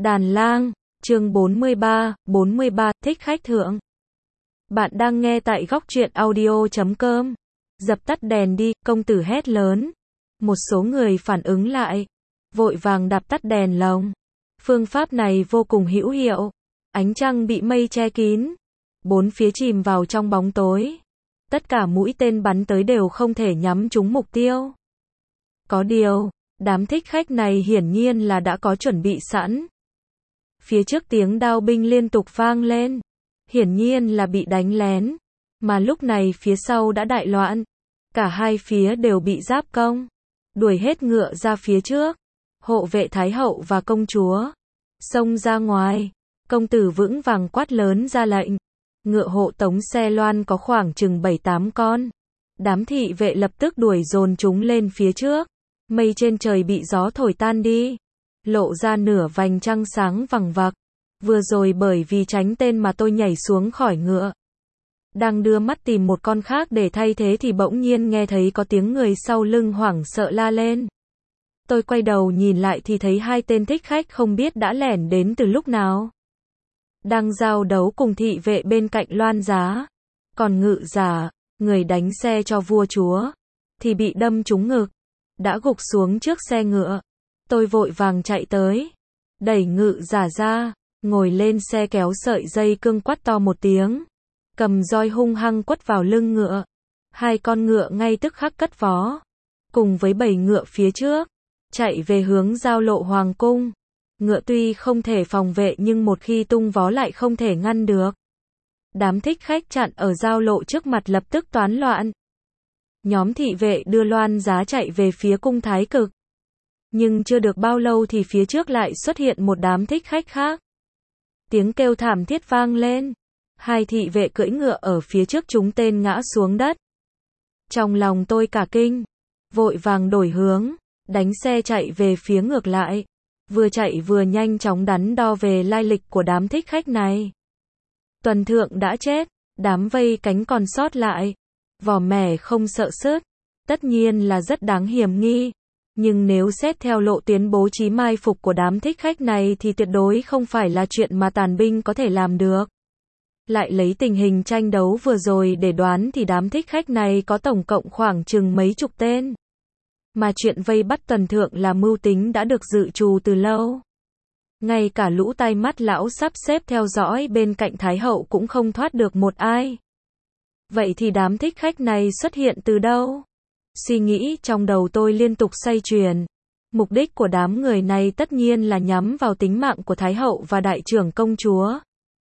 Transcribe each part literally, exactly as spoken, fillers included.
Đàn lang, chương bốn mươi ba, bốn mươi ba, thích khách thượng. Bạn đang nghe tại góc truyện audio chấm com. Dập tắt đèn đi, công tử hét lớn. Một số người phản ứng lại, vội vàng đạp tắt đèn lồng. Phương pháp này vô cùng hữu hiệu. Ánh trăng bị mây che kín, bốn phía chìm vào trong bóng tối. Tất cả mũi tên bắn tới đều không thể nhắm trúng mục tiêu. Có điều, đám thích khách này hiển nhiên là đã có chuẩn bị sẵn. Phía trước tiếng đao binh liên tục vang lên, hiển nhiên là bị đánh lén, mà lúc này phía sau đã đại loạn, cả hai phía đều bị giáp công, đuổi hết ngựa ra phía trước, hộ vệ thái hậu và công chúa, xông ra ngoài, công tử vững vàng quát lớn ra lệnh, ngựa hộ tống xe loan có khoảng chừng bảy tám con, đám thị vệ lập tức đuổi dồn chúng lên phía trước, mây trên trời bị gió thổi tan đi. Lộ ra nửa vành trăng sáng vằng vặc. Vừa rồi bởi vì tránh tên mà tôi nhảy xuống khỏi ngựa. Đang đưa mắt tìm một con khác để thay thế thì bỗng nhiên nghe thấy có tiếng người sau lưng hoảng sợ la lên. Tôi quay đầu nhìn lại thì thấy hai tên thích khách không biết đã lẻn đến từ lúc nào. Đang giao đấu cùng thị vệ bên cạnh loan giá. Còn ngự giả, người đánh xe cho vua chúa, thì bị đâm trúng ngực. Đã gục xuống trước xe ngựa. Tôi vội vàng chạy tới, đẩy ngự giả ra, ngồi lên xe kéo sợi dây cương quắt to một tiếng, cầm roi hung hăng quất vào lưng ngựa. Hai con ngựa ngay tức khắc cất vó, cùng với bầy ngựa phía trước, chạy về hướng giao lộ hoàng cung. Ngựa tuy không thể phòng vệ nhưng một khi tung vó lại không thể ngăn được. Đám thích khách chặn ở giao lộ trước mặt lập tức toán loạn. Nhóm thị vệ đưa loan giá chạy về phía cung thái cực. Nhưng chưa được bao lâu thì phía trước lại xuất hiện một đám thích khách khác. Tiếng kêu thảm thiết vang lên. Hai thị vệ cưỡi ngựa ở phía trước chúng tên ngã xuống đất. Trong lòng tôi cả kinh. Vội vàng đổi hướng, đánh xe chạy về phía ngược lại. Vừa chạy vừa nhanh chóng đắn đo về lai lịch của đám thích khách này. Tuần thượng đã chết, đám vây cánh còn sót lại. Vỏ mẻ không sợ sứt. Tất nhiên là rất đáng hiểm nghi. Nhưng nếu xét theo lộ tuyến bố trí mai phục của đám thích khách này thì tuyệt đối không phải là chuyện mà tàn binh có thể làm được. Lại lấy tình hình tranh đấu vừa rồi để đoán thì đám thích khách này có tổng cộng khoảng chừng mấy chục tên. Mà chuyện vây bắt tuần thượng là mưu tính đã được dự trù từ lâu. Ngay cả lũ tai mắt lão sắp xếp theo dõi bên cạnh Thái hậu cũng không thoát được một ai. Vậy thì đám thích khách này xuất hiện từ đâu? Suy nghĩ trong đầu tôi liên tục xoay chuyển. Mục đích của đám người này tất nhiên là nhắm vào tính mạng của Thái hậu và đại trưởng công chúa.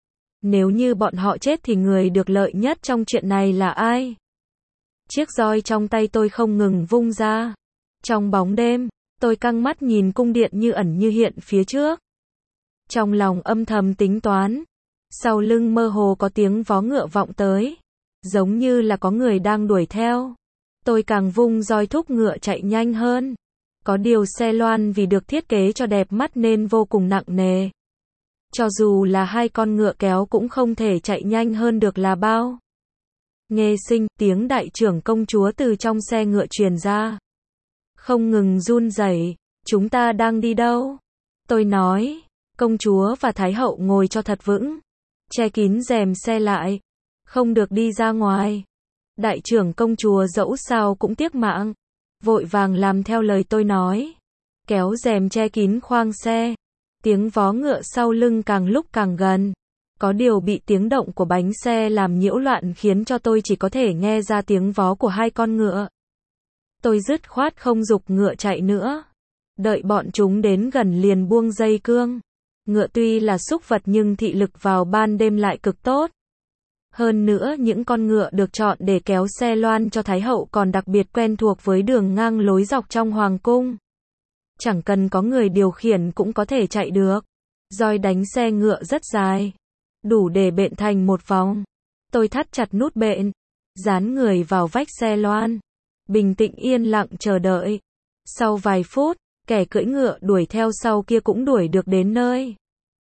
Nếu như bọn họ chết thì người được lợi nhất trong chuyện này là ai? Chiếc roi trong tay tôi không ngừng vung ra. Trong bóng đêm, tôi căng mắt nhìn cung điện như ẩn như hiện phía trước. Trong lòng âm thầm tính toán. Sau lưng mơ hồ có tiếng vó ngựa vọng tới. Giống như là có người đang đuổi theo. Tôi càng vung roi thúc ngựa chạy nhanh hơn. Có điều xe loan vì được thiết kế cho đẹp mắt nên vô cùng nặng nề. Cho dù là hai con ngựa kéo cũng không thể chạy nhanh hơn được là bao. Nghe sinh, tiếng đại trưởng công chúa từ trong xe ngựa truyền ra. Không ngừng run rẩy. Chúng ta đang đi đâu? Tôi nói, công chúa và thái hậu ngồi cho thật vững. Che kín rèm xe lại. Không được đi ra ngoài. Đại trưởng công chúa dẫu sao cũng tiếc mạng, vội vàng làm theo lời tôi nói, kéo rèm che kín khoang xe. Tiếng vó ngựa sau lưng càng lúc càng gần, có điều bị tiếng động của bánh xe làm nhiễu loạn khiến cho tôi chỉ có thể nghe ra tiếng vó của hai con ngựa. Tôi dứt khoát không giục ngựa chạy nữa, đợi bọn chúng đến gần liền buông dây cương. Ngựa tuy là súc vật nhưng thị lực vào ban đêm lại cực tốt. Hơn nữa những con ngựa được chọn để kéo xe loan cho Thái hậu còn đặc biệt quen thuộc với đường ngang lối dọc trong hoàng cung. Chẳng cần có người điều khiển cũng có thể chạy được. Roi đánh xe ngựa rất dài, đủ để bện thành một vòng. Tôi thắt chặt nút bện, dán người vào vách xe loan, bình tĩnh yên lặng chờ đợi. Sau vài phút, kẻ cưỡi ngựa đuổi theo sau kia cũng đuổi được đến nơi.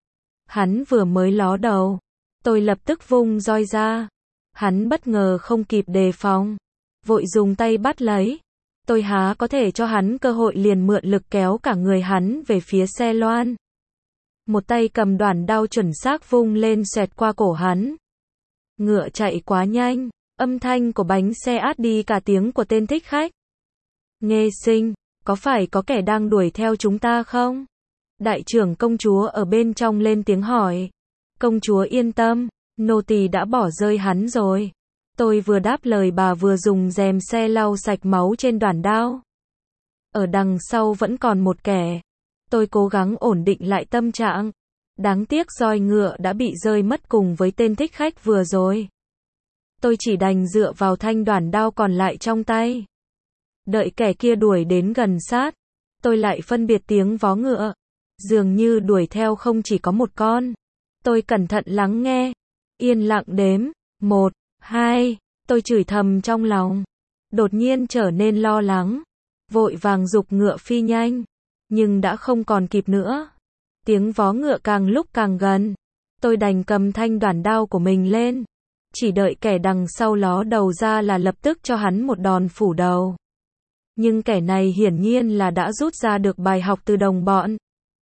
Hắn vừa mới ló đầu, tôi lập tức vung roi ra. Hắn bất ngờ không kịp đề phòng, vội dùng tay bắt lấy. Tôi há có thể cho hắn cơ hội liền mượn lực kéo cả người hắn về phía xe loan. một tay cầm đoản đao chuẩn xác vung lên xoẹt qua cổ hắn. Ngựa chạy quá nhanh, âm thanh của bánh xe át đi cả tiếng của tên thích khách. Nghê Sinh, có phải có kẻ đang đuổi theo chúng ta không? Đại trưởng công chúa ở bên trong lên tiếng hỏi. Công chúa yên tâm, nô tỳ đã bỏ rơi hắn rồi. Tôi vừa đáp lời bà vừa dùng rèm xe lau sạch máu trên đoản đao. Ở đằng sau vẫn còn một kẻ. Tôi cố gắng ổn định lại tâm trạng. Đáng tiếc roi ngựa đã bị rơi mất cùng với tên thích khách vừa rồi. Tôi chỉ đành dựa vào thanh đoản đao còn lại trong tay. Đợi kẻ kia đuổi đến gần sát, tôi lại phân biệt tiếng vó ngựa. Dường như đuổi theo không chỉ có một con. Tôi cẩn thận lắng nghe. Yên lặng đếm. Một, hai, tôi chửi thầm trong lòng. Đột nhiên trở nên lo lắng. Vội vàng giục ngựa phi nhanh. Nhưng đã không còn kịp nữa. Tiếng vó ngựa càng lúc càng gần. Tôi đành cầm thanh đoản đao của mình lên. Chỉ đợi kẻ đằng sau ló đầu ra là lập tức cho hắn một đòn phủ đầu. Nhưng kẻ này hiển nhiên là đã rút ra được bài học từ đồng bọn.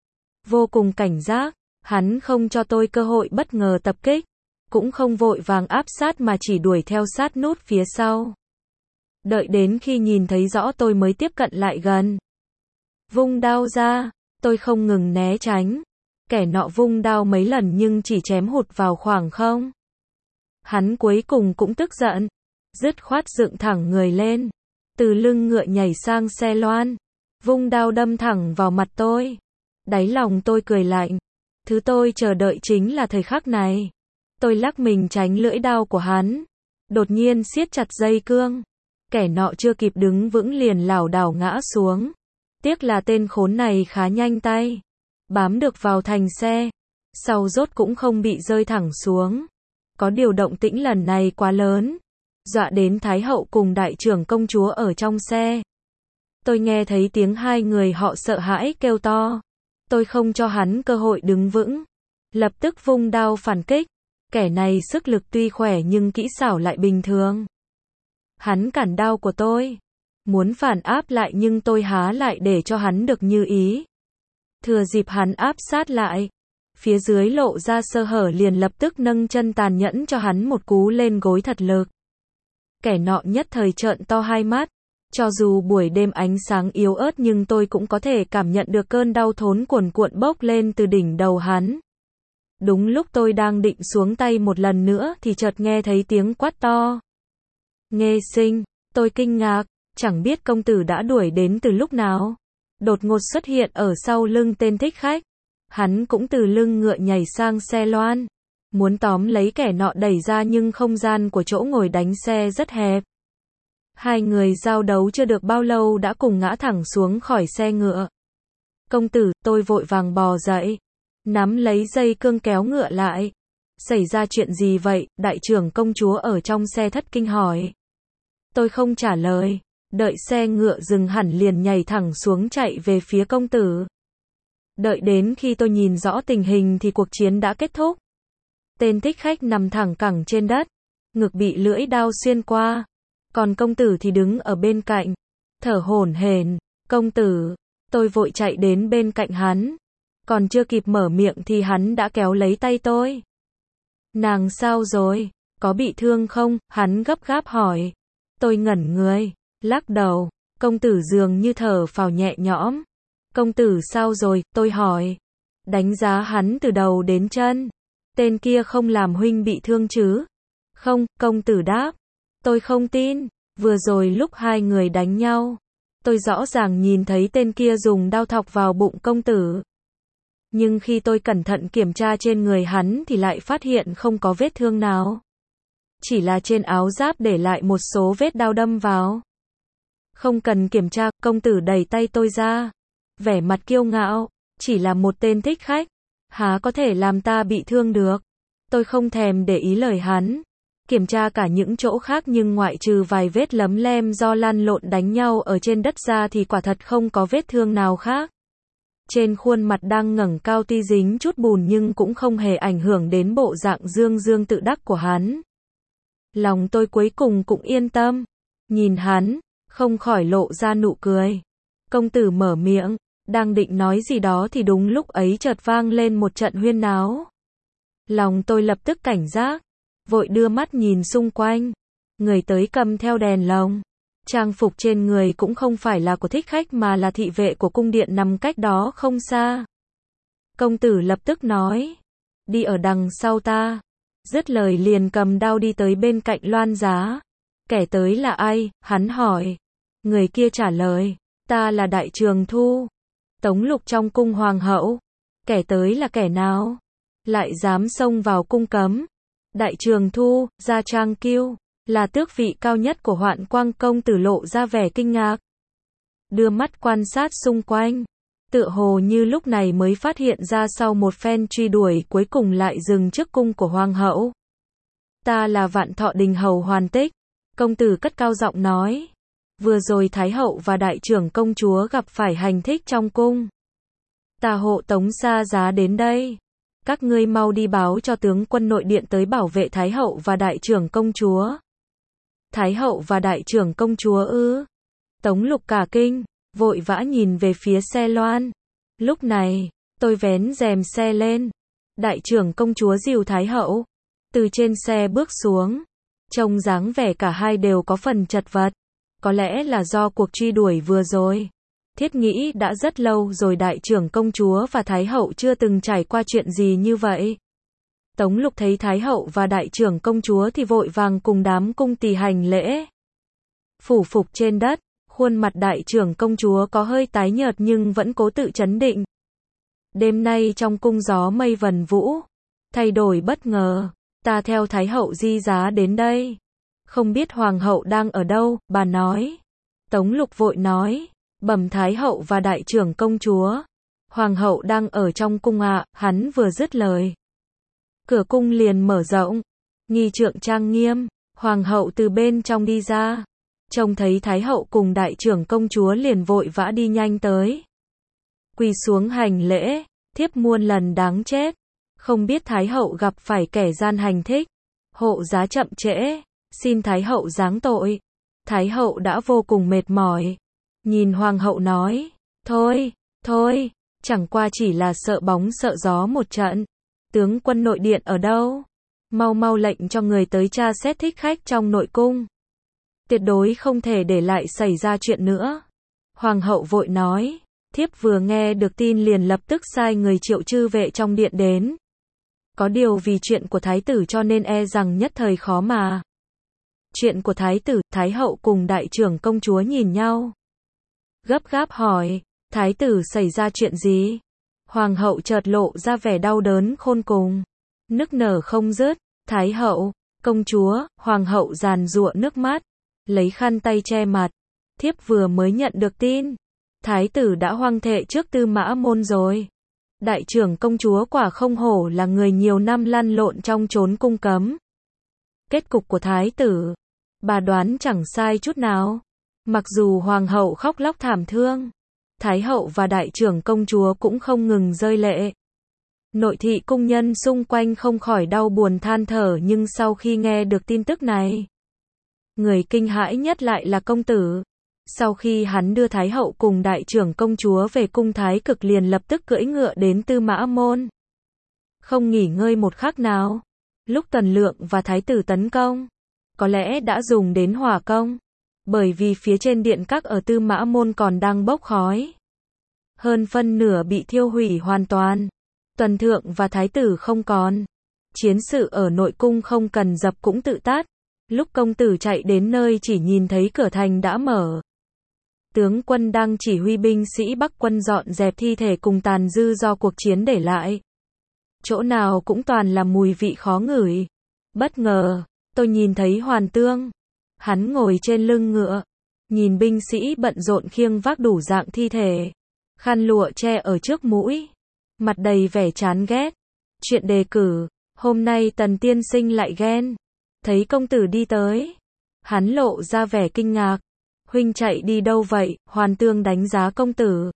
Vô cùng cảnh giác, hắn không cho tôi cơ hội bất ngờ tập kích. Cũng không vội vàng áp sát mà chỉ đuổi theo sát nút phía sau. Đợi đến khi nhìn thấy rõ tôi mới tiếp cận lại gần. Vung đao ra, tôi không ngừng né tránh. Kẻ nọ vung đao mấy lần nhưng chỉ chém hụt vào khoảng không. Hắn cuối cùng cũng tức giận. Dứt khoát dựng thẳng người lên. Từ lưng ngựa nhảy sang xe loan. Vung đao đâm thẳng vào mặt tôi. Đáy lòng tôi cười lạnh. Thứ tôi chờ đợi chính là thời khắc này. Tôi lắc mình tránh lưỡi đao của hắn. Đột nhiên siết chặt dây cương. Kẻ nọ chưa kịp đứng vững liền lảo đảo ngã xuống. Tiếc là tên khốn này khá nhanh tay. Bám được vào thành xe. Sau rốt cũng không bị rơi thẳng xuống. Có điều động tĩnh lần này quá lớn. Dọa đến Thái hậu cùng đại trưởng công chúa ở trong xe. Tôi nghe thấy tiếng hai người họ sợ hãi kêu to. Tôi không cho hắn cơ hội đứng vững. Lập tức vung đao phản kích. Kẻ này sức lực tuy khỏe nhưng kỹ xảo lại bình thường. Hắn cản đao của tôi. Muốn phản áp lại nhưng tôi há lại để cho hắn được như ý. Thừa dịp hắn áp sát lại. Phía dưới lộ ra sơ hở liền lập tức nâng chân tàn nhẫn cho hắn một cú lên gối thật lực. Kẻ nọ nhất thời trợn to hai mắt. Cho dù buổi đêm ánh sáng yếu ớt nhưng tôi cũng có thể cảm nhận được cơn đau thốn cuồn cuộn bốc lên từ đỉnh đầu hắn. Đúng lúc tôi đang định xuống tay một lần nữa thì chợt nghe thấy tiếng quát to. Nghê Sinh, tôi kinh ngạc, chẳng biết công tử đã đuổi đến từ lúc nào. Đột ngột xuất hiện ở sau lưng tên thích khách. Hắn cũng từ lưng ngựa nhảy sang xe loan. Muốn tóm lấy kẻ nọ đẩy ra nhưng không gian của chỗ ngồi đánh xe rất hẹp. Hai người giao đấu chưa được bao lâu đã cùng ngã thẳng xuống khỏi xe ngựa. Công tử, tôi vội vàng bò dậy. Nắm lấy dây cương kéo ngựa lại. Xảy ra chuyện gì vậy? Đại trưởng công chúa ở trong xe thất kinh hỏi. Tôi không trả lời. Đợi xe ngựa dừng hẳn liền nhảy thẳng xuống chạy về phía công tử. Đợi đến khi tôi nhìn rõ tình hình thì cuộc chiến đã kết thúc. Tên thích khách nằm thẳng cẳng trên đất. Ngực bị lưỡi đao xuyên qua. Còn công tử thì đứng ở bên cạnh. Thở hổn hển. Công tử. Tôi vội chạy đến bên cạnh hắn. Còn chưa kịp mở miệng thì hắn đã kéo lấy tay tôi. Nàng sao rồi? Có bị thương không? Hắn gấp gáp hỏi. Tôi ngẩn người. Lắc đầu. Công tử dường như thở phào nhẹ nhõm. Công tử sao rồi? Tôi hỏi. Đánh giá hắn từ đầu đến chân. Tên kia không làm huynh bị thương chứ? Không, công tử đáp. Tôi không tin. Vừa rồi lúc hai người đánh nhau. Tôi rõ ràng nhìn thấy tên kia dùng đao thọc vào bụng công tử. Nhưng khi tôi cẩn thận kiểm tra trên người hắn thì lại phát hiện không có vết thương nào. Chỉ là trên áo giáp để lại một số vết đao đâm vào. Không cần kiểm tra, công tử đẩy tay tôi ra. Vẻ mặt kiêu ngạo, chỉ là một tên thích khách. Há có thể làm ta bị thương được. Tôi không thèm để ý lời hắn. Kiểm tra cả những chỗ khác nhưng ngoại trừ vài vết lấm lem do lăn lộn đánh nhau ở trên đất ra thì quả thật không có vết thương nào khác. Trên khuôn mặt đang ngẩng cao tuy dính chút bùn nhưng cũng không hề ảnh hưởng đến bộ dạng dương dương tự đắc của hắn. Lòng tôi cuối cùng cũng yên tâm. Nhìn hắn, không khỏi lộ ra nụ cười. Công tử mở miệng. Đang định nói gì đó thì đúng lúc ấy chợt vang lên một trận huyên náo. Lòng tôi lập tức cảnh giác, vội đưa mắt nhìn xung quanh. Người tới cầm theo đèn lồng. Trang phục trên người cũng không phải là của thích khách mà là thị vệ của cung điện nằm cách đó không xa. Công tử lập tức nói, đi ở đằng sau ta. Dứt lời liền cầm đao đi tới bên cạnh loan giá. Kẻ tới là ai? Hắn hỏi. Người kia trả lời, ta là Đại Trường Thu, tống lục trong cung hoàng hậu. Kẻ tới là kẻ nào? Lại dám xông vào cung cấm. Đại Trường Thu, Gia Trang Kiêu, là tước vị cao nhất của Hoạn Quang công tử lộ ra vẻ kinh ngạc. Đưa mắt quan sát xung quanh, tựa hồ như lúc này mới phát hiện ra sau một phen truy đuổi cuối cùng lại dừng trước cung của hoàng hậu. Ta là Vạn Thọ Đình hầu Hoàn Tích, công tử cất cao giọng nói. Vừa rồi Thái hậu và đại trưởng công chúa gặp phải hành thích trong cung. Ta hộ tống xa giá đến đây. Các ngươi mau đi báo cho tướng quân nội điện tới bảo vệ Thái hậu và đại trưởng công chúa. Thái hậu và đại trưởng công chúa ư? Tống lục cả kinh, vội vã nhìn về phía xe loan. Lúc này, tôi vén rèm xe lên. Đại trưởng công chúa dìu Thái hậu từ trên xe bước xuống. Trông dáng vẻ cả hai đều có phần chật vật. Có lẽ là do cuộc truy đuổi vừa rồi. Thiết nghĩ đã rất lâu rồi đại trưởng công chúa và Thái hậu chưa từng trải qua chuyện gì như vậy. Tống lục thấy Thái hậu và đại trưởng công chúa thì vội vàng cùng đám cung tỳ hành lễ. Phủ phục trên đất, khuôn mặt đại trưởng công chúa có hơi tái nhợt nhưng vẫn cố tự trấn định. Đêm nay trong cung gió mây vần vũ, thay đổi bất ngờ, ta theo Thái hậu di giá đến đây. Không biết hoàng hậu đang ở đâu, bà nói. Tống lục vội nói, bẩm Thái hậu và đại trưởng công chúa. Hoàng hậu đang ở trong cung ạ, à. Hắn vừa dứt lời. Cửa cung liền mở rộng, nghi trượng trang nghiêm, hoàng hậu từ bên trong đi ra. Trông thấy Thái hậu cùng đại trưởng công chúa liền vội vã đi nhanh tới. Quỳ xuống hành lễ, thiếp muôn lần đáng chết. Không biết Thái hậu gặp phải kẻ gian hành thích. Hộ giá chậm trễ, xin Thái hậu giáng tội. Thái hậu đã vô cùng mệt mỏi. Nhìn hoàng hậu nói, thôi, thôi, chẳng qua chỉ là sợ bóng sợ gió một trận. Tướng quân nội điện ở đâu? Mau mau lệnh cho người tới tra xét thích khách trong nội cung. Tuyệt đối không thể để lại xảy ra chuyện nữa. Hoàng hậu vội nói, thiếp vừa nghe được tin liền lập tức sai người triệu chư vệ trong điện đến. Có điều vì chuyện của thái tử cho nên e rằng nhất thời khó mà. Chuyện của thái tử, Thái hậu cùng đại trưởng công chúa nhìn nhau. Gấp gáp hỏi, thái tử xảy ra chuyện gì? Hoàng hậu chợt lộ ra vẻ đau đớn khôn cùng. Nức nở không dứt, Thái hậu, công chúa, hoàng hậu giàn giụa nước mắt. Lấy khăn tay che mặt. Thiếp vừa mới nhận được tin. Thái tử đã hoang thệ trước Tư Mã Môn rồi. Đại trưởng công chúa quả không hổ là người nhiều năm lăn lộn trong chốn cung cấm. Kết cục của thái tử, bà đoán chẳng sai chút nào. Mặc dù hoàng hậu khóc lóc thảm thương, Thái hậu và đại trưởng công chúa cũng không ngừng rơi lệ. Nội thị cung nhân xung quanh không khỏi đau buồn than thở nhưng sau khi nghe được tin tức này, người kinh hãi nhất lại là công tử. Sau khi hắn đưa Thái hậu cùng đại trưởng công chúa về cung Thái Cực liền lập tức cưỡi ngựa đến Tư Mã Môn. Không nghỉ ngơi một khắc nào. Lúc Tần Lượng và Thái tử tấn công, có lẽ đã dùng đến hỏa công. Bởi vì phía trên điện các ở Tư Mã Môn còn đang bốc khói. Hơn phân nửa bị thiêu hủy hoàn toàn. Tần Thượng và Thái tử không còn. Chiến sự ở nội cung không cần dập cũng tự tát. Lúc công tử chạy đến nơi chỉ nhìn thấy cửa thành đã mở. Tướng quân đang chỉ huy binh sĩ Bắc quân dọn dẹp thi thể cùng tàn dư do cuộc chiến để lại. Chỗ nào cũng toàn là mùi vị khó ngửi. Bất ngờ, tôi nhìn thấy Hoàn Tương. Hắn ngồi trên lưng ngựa, nhìn binh sĩ bận rộn khiêng vác đủ dạng thi thể. Khăn lụa che ở trước mũi, mặt đầy vẻ chán ghét. Chuyện đề cử, hôm nay Tần tiên sinh lại ghen. Thấy công tử đi tới, hắn lộ ra vẻ kinh ngạc. Huynh chạy đi đâu vậy? Hoàn Tương đánh giá công tử.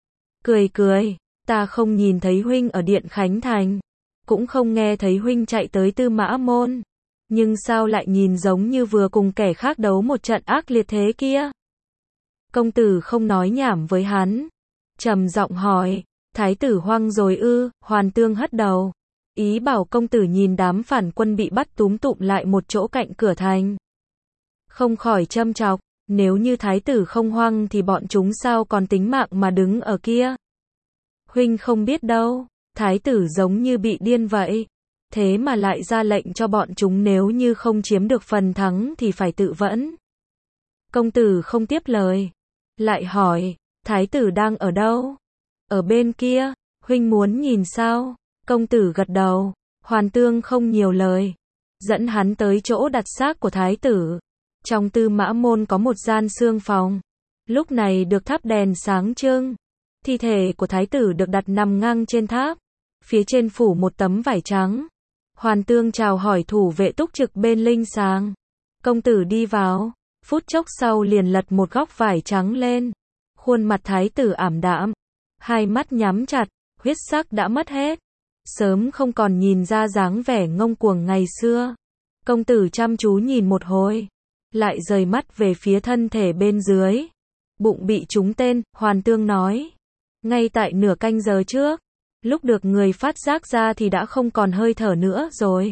Cười cười, ta không nhìn thấy huynh ở Điện Khánh Thành, cũng không nghe thấy huynh chạy tới Tư Mã Môn. Nhưng sao lại nhìn giống như vừa cùng kẻ khác đấu một trận ác liệt thế kia? Công tử không nói nhảm với hắn. trầm giọng hỏi, thái tử hoang rồi ư? Hoàn Tương hất đầu, ý bảo công tử nhìn đám phản quân bị bắt túm tụm lại một chỗ cạnh cửa thành. Không khỏi châm chọc, nếu như thái tử không hoang thì bọn chúng sao còn tính mạng mà đứng ở kia? Huynh không biết đâu, thái tử giống như bị điên vậy. Thế mà lại ra lệnh cho bọn chúng nếu như không chiếm được phần thắng thì phải tự vẫn. Công tử không tiếp lời, lại hỏi, thái tử đang ở đâu? Ở bên kia, huynh muốn nhìn sao? Công tử gật đầu, Hoàn Tương không nhiều lời, dẫn hắn tới chỗ đặt xác của thái tử. Trong Tư Mã Môn có một gian xương phòng, lúc này được thắp đèn sáng trưng. Thi thể của thái tử được đặt nằm ngang trên tháp, phía trên phủ một tấm vải trắng. Hoàn Tương chào hỏi thủ vệ túc trực bên linh sàng. Công tử đi vào, phút chốc sau liền lật một góc vải trắng lên. Khuôn mặt thái tử ảm đạm, hai mắt nhắm chặt, huyết sắc đã mất hết, sớm không còn nhìn ra dáng vẻ ngông cuồng ngày xưa. Công tử chăm chú nhìn một hồi, lại rời mắt về phía thân thể bên dưới. Bụng bị trúng tên, Hoàn Tương nói. Ngay tại nửa canh giờ trước, lúc được người phát giác ra thì đã không còn hơi thở nữa rồi.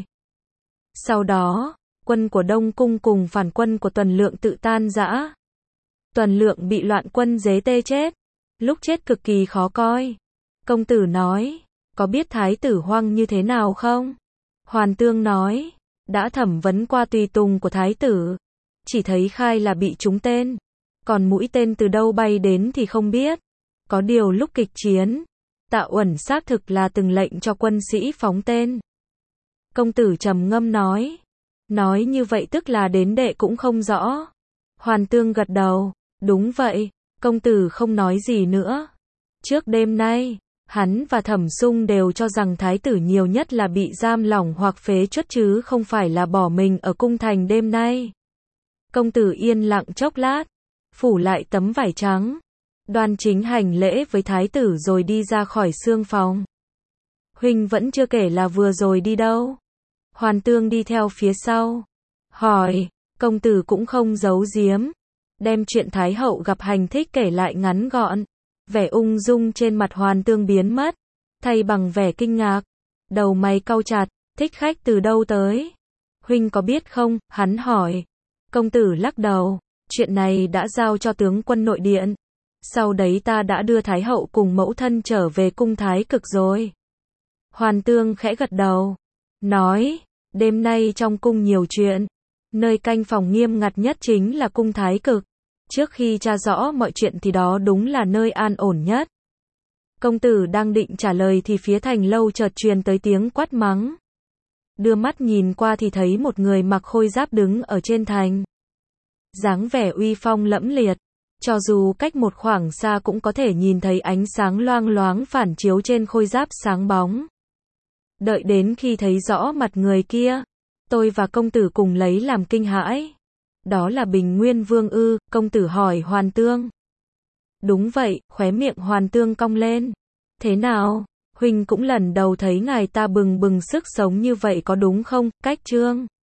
Sau đó, quân của Đông Cung cùng phản quân của Tuần Lượng tự tan rã. Tuần Lượng bị loạn quân dế tê chết, lúc chết cực kỳ khó coi. Công tử nói, có biết thái tử hoang như thế nào không? Hoàn Tương nói, đã thẩm vấn qua tùy tùng của thái tử, chỉ thấy khai là bị trúng tên, còn mũi tên từ đâu bay đến thì không biết. Có điều lúc kịch chiến, Tạ Uẩn xác thực là từng lệnh cho quân sĩ phóng tên. Công tử trầm ngâm nói, nói như vậy tức là đến đệ cũng không rõ. Hoàn Tương gật đầu, đúng vậy. Công tử không nói gì nữa. Trước đêm nay, hắn và Thẩm Sung đều cho rằng thái tử nhiều nhất là bị giam lỏng hoặc phế truất chứ không phải là bỏ mình ở cung thành đêm nay. Công tử yên lặng chốc lát, phủ lại tấm vải trắng, đoan chính hành lễ với thái tử rồi đi ra khỏi xương phòng. Huynh vẫn chưa kể là vừa rồi đi đâu? Hoàn Tương đi theo phía sau, hỏi. Công tử cũng không giấu giếm, đem chuyện thái hậu gặp hành thích kể lại ngắn gọn. Vẻ ung dung trên mặt Hoàn Tương biến mất, thay bằng vẻ kinh ngạc. Đầu mày cau chặt, thích khách từ đâu tới? Huynh có biết không? Hắn hỏi. Công tử lắc đầu, chuyện này đã giao cho tướng quân nội điện. Sau đấy ta đã đưa thái hậu cùng mẫu thân trở về cung thái cực rồi. Hoàn Tương khẽ gật đầu, nói, đêm nay trong cung nhiều chuyện, nơi canh phòng nghiêm ngặt nhất chính là cung thái cực. Trước khi tra rõ mọi chuyện thì đó đúng là nơi an ổn nhất. Công tử đang định trả lời thì phía thành lâu chợt truyền tới tiếng quát mắng. Đưa mắt nhìn qua thì thấy một người mặc khôi giáp đứng ở trên thành. Dáng vẻ uy phong lẫm liệt, cho dù cách một khoảng xa cũng có thể nhìn thấy ánh sáng loang loáng phản chiếu trên khôi giáp sáng bóng. Đợi đến khi thấy rõ mặt người kia, tôi và công tử cùng lấy làm kinh hãi. Đó là Bình Nguyên Vương ư? Công tử hỏi Hoàn Tương. Đúng vậy, khóe miệng Hoàn Tương cong lên. Thế nào? Huynh cũng lần đầu thấy ngài ta bừng bừng sức sống như vậy có đúng không? Cách Trương